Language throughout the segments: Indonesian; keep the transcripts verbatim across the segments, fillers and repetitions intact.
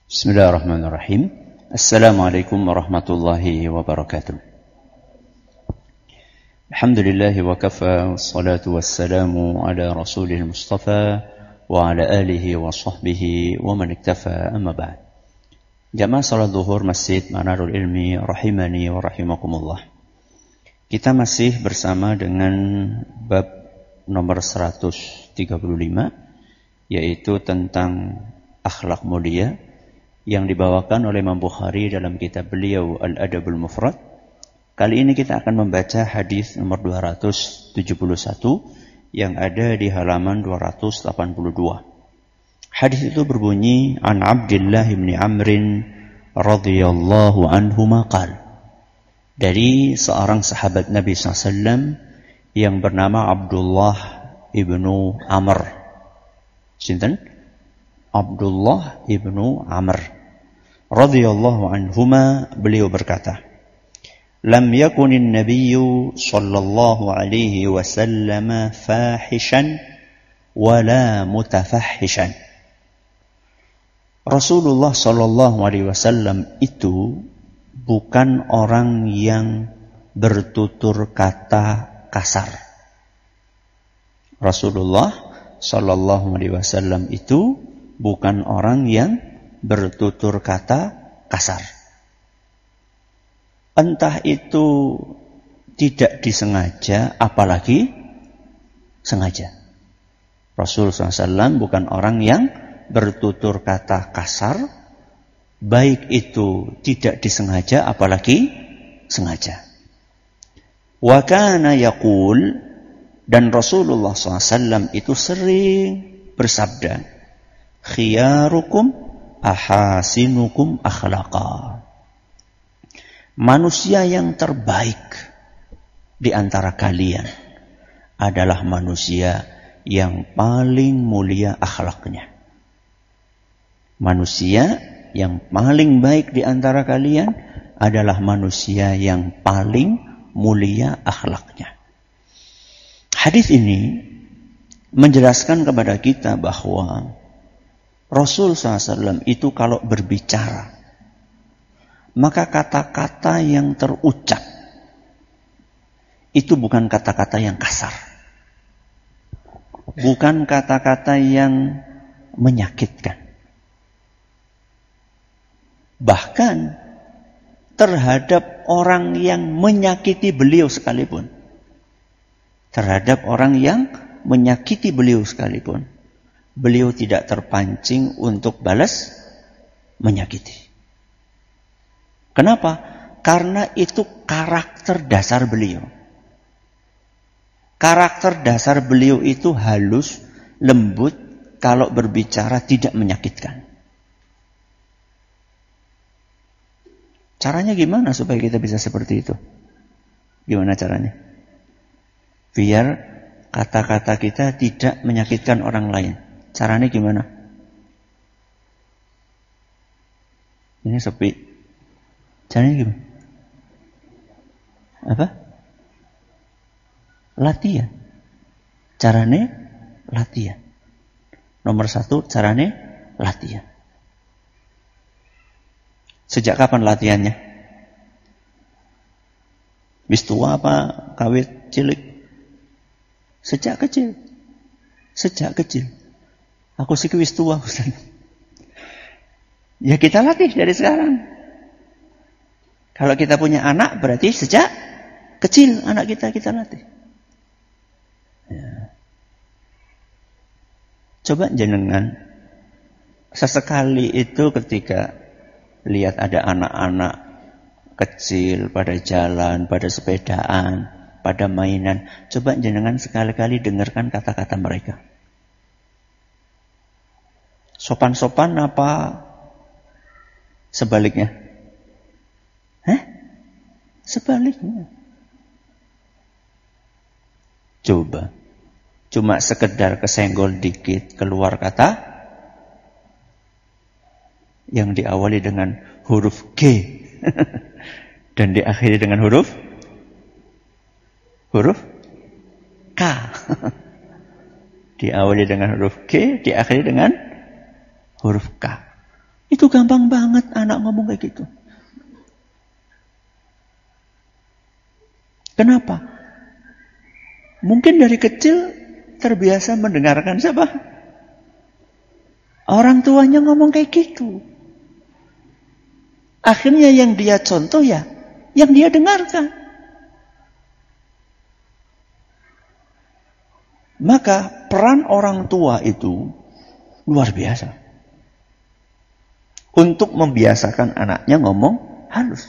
Bismillahirrahmanirrahim. Assalamualaikum warahmatullahi wabarakatuh. Alhamdulillahi wa kafa, wassalatu wassalamu ala rasulil mustafa wa ala alihi wa sahbihi wa man iktafa, amma ba'd. Jamaah salat zuhur Masjid Manarul Ilmi rahimani wa rahimakumullah. Kita masih bersama dengan bab nomor seratus tiga puluh lima, yaitu tentang akhlak mulia, yang dibawakan oleh Imam Bukhari dalam kitab beliau Al-Adabul Mufrad. Kali ini kita akan membaca hadis nomor dua ratus tujuh puluh satu yang ada di halaman dua ratus delapan puluh dua. Hadis itu berbunyi, An Abdullah bin Amrin radhiyallahu anhuma qala, dari seorang sahabat Nabi sallallahu alaihi wasallam yang bernama Abdullah ibnu Amr. Sinten? Abdullah ibnu Amr radhiyallahu anhuma, beliau berkata, Lam yakunin nabiyyu sallallahu alaihi wasallam fahishan wala mutafahishan. Rasulullah sallallahu alaihi wasallam itu bukan orang yang bertutur kata kasar. Rasulullah sallallahu alaihi wasallam itu bukan orang yang bertutur kata kasar. Entah itu tidak disengaja, apalagi sengaja. Rasul sallallahu alaihi wasallam bukan orang yang bertutur kata kasar, baik itu tidak disengaja, apalagi sengaja. Wa kana yaqul, dan Rasulullah sallallahu alaihi wasallam itu sering bersabda, khiyarukum ahasinukum akhlaqa. Manusia yang terbaik di antara kalian adalah manusia yang paling mulia akhlaknya. Manusia yang paling baik di antara kalian adalah manusia yang paling mulia akhlaknya. Hadis ini menjelaskan kepada kita bahwa Rasul sallallahu alaihi wasallam itu kalau berbicara, maka kata-kata yang terucap itu bukan kata-kata yang kasar, bukan kata-kata yang menyakitkan. Bahkan terhadap orang yang menyakiti beliau sekalipun, terhadap orang yang menyakiti beliau sekalipun, beliau tidak terpancing untuk balas menyakiti. Kenapa? Karena itu karakter dasar beliau. Karakter dasar beliau itu halus, lembut, kalau berbicara tidak menyakitkan. Caranya gimana supaya kita bisa seperti itu? Gimana caranya? Biar kata-kata kita tidak menyakitkan orang lain. Caranya gimana? Ini sepi. Caranya gimana? Apa? Latihan. Caranya latihan. Nomor satu, caranya latihan. Sejak kapan latihannya? Wis tua apa kawit cilik? Sejak kecil. Sejak kecil. Aku sih wis tua, Ustaz. Ya kita latih dari sekarang. Kalau kita punya anak, berarti sejak kecil anak kita kita latih. Ya. Coba jenengan sesekali itu ketika lihat ada anak-anak kecil pada jalan, pada sepedaan, pada mainan, coba jenengan sekali-kali dengarkan kata-kata mereka. Sopan-sopan apa sebaliknya? Hah? Sebaliknya. Coba. Cuma sekedar kesenggol dikit, keluar kata yang diawali dengan huruf G dan diakhiri dengan huruf huruf K. Diawali dengan huruf G, diakhiri dengan huruf K. Itu gampang banget anak ngomong kayak gitu. Kenapa? Mungkin dari kecil terbiasa mendengarkan siapa? Orang tuanya ngomong kayak gitu. Akhirnya yang dia contoh ya, yang dia dengarkan. Maka peran orang tua itu luar biasa. Untuk membiasakan anaknya ngomong halus.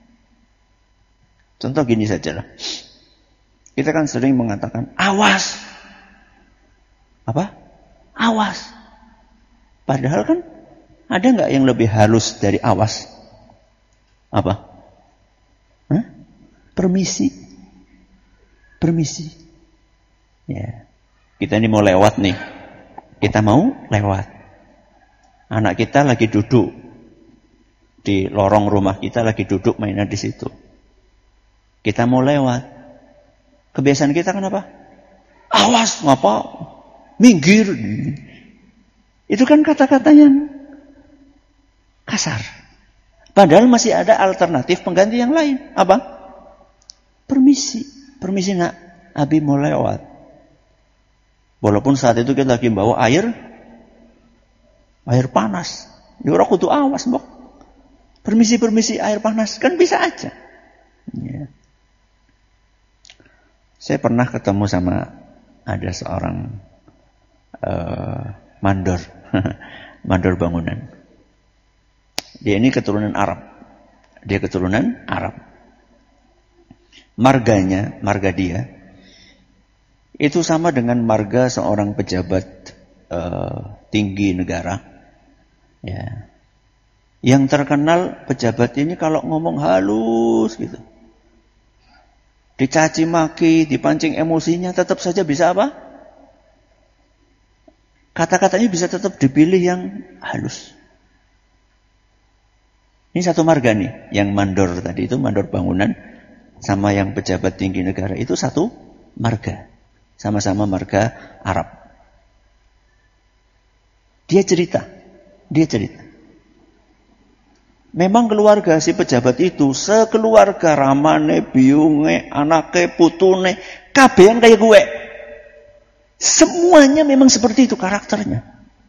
Contoh gini saja lah. Kita kan sering mengatakan, awas. Apa? Awas. Padahal kan ada nggak yang lebih halus dari awas? Apa? Hah? Permisi. Permisi. Ya. Kita ini mau lewat nih. Kita mau lewat. Anak kita lagi duduk di lorong rumah kita, lagi duduk mainan di situ. Kita mau lewat. Kebiasaan kita kan apa? Awas, ngapa? Minggir. Itu kan kata-kata yang kasar. Padahal masih ada alternatif pengganti yang lain. Apa? Permisi. Permisi nak, Abi mau lewat. Walaupun saat itu kita lagi bawa air, air panas. Ya orang kudu awas, mbok. Permisi-permisi air panas. Kan bisa aja. Ya. Saya pernah ketemu sama ada seorang uh, mandor. Mandor bangunan. Dia ini keturunan Arab. Dia keturunan Arab. Marganya, marga dia, itu sama dengan marga seorang pejabat uh, tinggi negara. Ya. Yang terkenal pejabat ini kalau ngomong halus gitu. Dicaci maki, dipancing emosinya, tetap saja bisa apa? Kata-katanya bisa tetap dipilih yang halus. Ini satu marga nih, yang mandor tadi itu, mandor bangunan, sama yang pejabat tinggi negara itu satu marga. Sama-sama marga Arab. Dia cerita, dia cerita. Memang keluarga si pejabat itu, sekeluarga ramane, biunge, anake, putune, kabehan kayak gue. Semuanya memang seperti itu karakternya.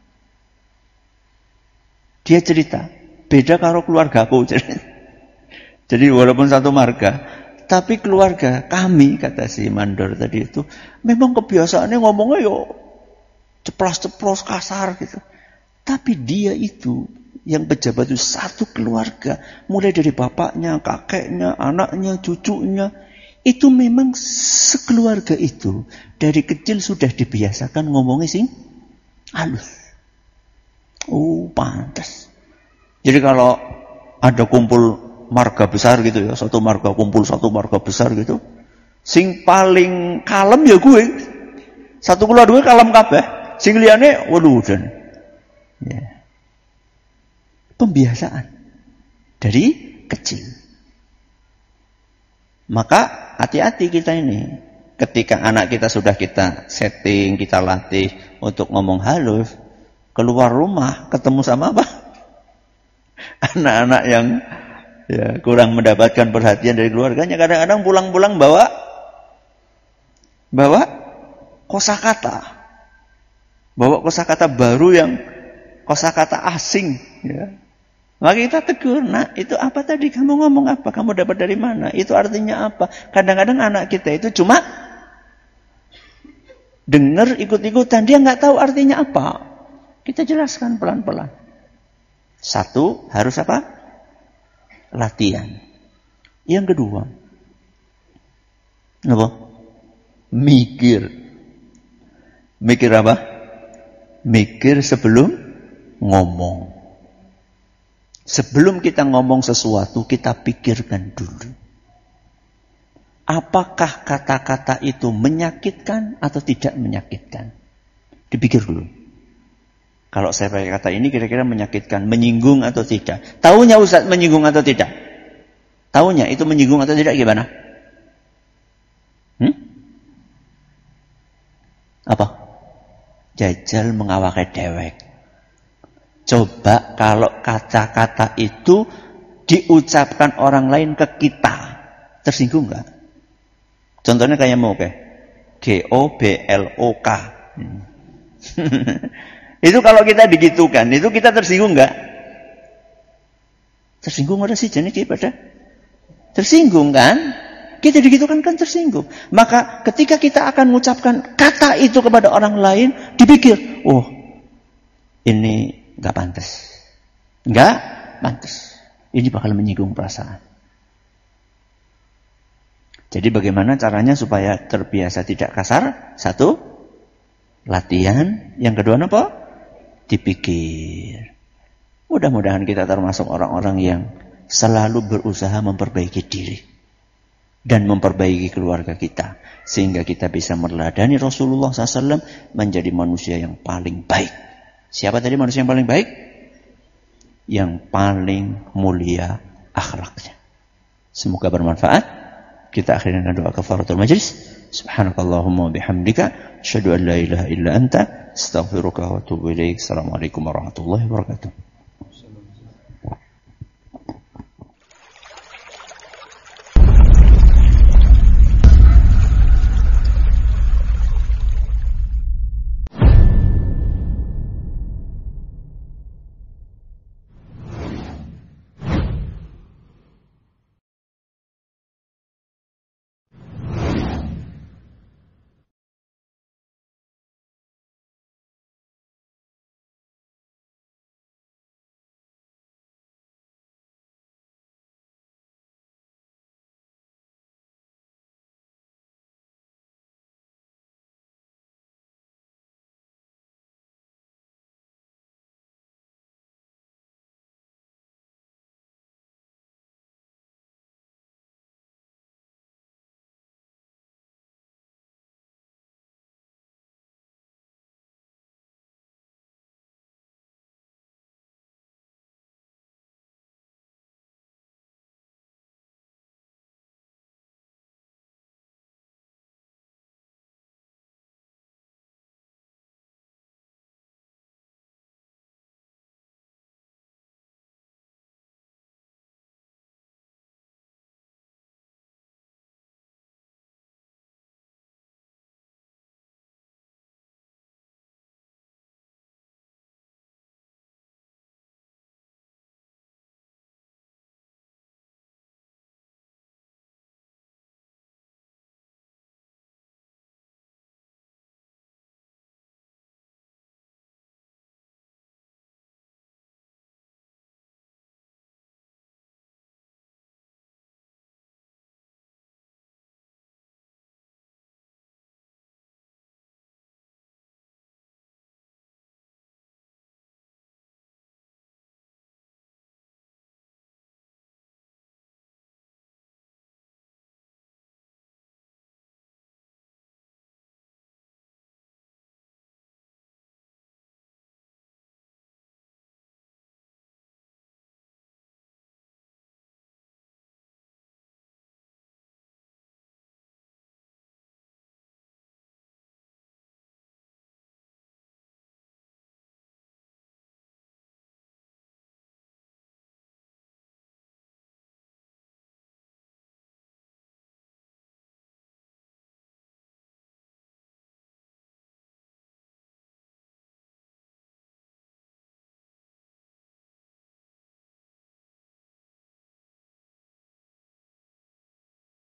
Dia cerita, beda karo keluargaku. Jadi walaupun satu marga, tapi keluarga kami, kata si mandor tadi itu, memang kebiasaannya ngomongnya yo ceplos-ceplos kasar gitu. Tapi dia itu, yang pejabat itu satu keluarga, mulai dari bapaknya, kakeknya, anaknya, cucunya, itu memang sekeluarga itu dari kecil sudah dibiasakan ngomongnya sing halus. Oh, pantas. Jadi kalau ada kumpul marga besar gitu ya, satu marga kumpul satu marga besar gitu, sing paling kalem ya gue. Satu keluarga kalem kabeh, sing liyane waduh dan. Ya. Pembiasaan dari kecil. Maka hati-hati kita ini. Ketika anak kita sudah kita setting, kita latih untuk ngomong halus, keluar rumah ketemu sama apa? Anak-anak yang ya, kurang mendapatkan perhatian dari keluarganya, kadang-kadang pulang-pulang bawa bawa kosakata. Bawa kosakata baru yang kosakata asing, ya. Maka kita tegur, nah itu apa tadi? Kamu ngomong apa? Kamu dapat dari mana? Itu artinya apa? Kadang-kadang anak kita itu cuma dengar ikut-ikutan, dia nggak tahu artinya apa. Kita jelaskan pelan-pelan. Satu, harus apa? Latihan. Yang kedua, apa? Mikir. Mikir apa? Mikir sebelum ngomong. Sebelum kita ngomong sesuatu, kita pikirkan dulu. Apakah kata-kata itu menyakitkan atau tidak menyakitkan? Dipikir dulu. Kalau saya pakai kata ini kira-kira menyakitkan, menyinggung atau tidak? Taunya Ustaz menyinggung atau tidak? Taunya itu menyinggung atau tidak gimana? Hmm? Apa? Jajal mengawake dewek. Coba kalau kata-kata itu diucapkan orang lain ke kita, tersinggung nggak? Contohnya kayak mau kayak G O B L O K. Hmm. Itu kalau kita digitukan, itu kita tersinggung nggak? Tersinggung ada sih jenis pada tersinggung kan? Kita digitukan kan tersinggung. Maka ketika kita akan mengucapkan kata itu kepada orang lain, dipikir, oh ini nggak pantas, nggak pantas. Ini bakal menyinggung perasaan. Jadi bagaimana caranya supaya terbiasa tidak kasar? Satu, latihan. Yang kedua apa? Dipikir. Mudah-mudahan kita termasuk orang-orang yang selalu berusaha memperbaiki diri dan memperbaiki keluarga kita, sehingga kita bisa meneladani Rasulullah shallallahu alaihi wasallam menjadi manusia yang paling baik. Siapa tadi manusia yang paling baik? Yang paling mulia akhlaknya. Semoga bermanfaat. Kita akhiri dengan doa kafaratul majlis. Subhanakallahumma bihamdika asyhadu an la ilaha illa anta astaghfiruka wa atubu ilaik. Assalamualaikum warahmatullahi wabarakatuh.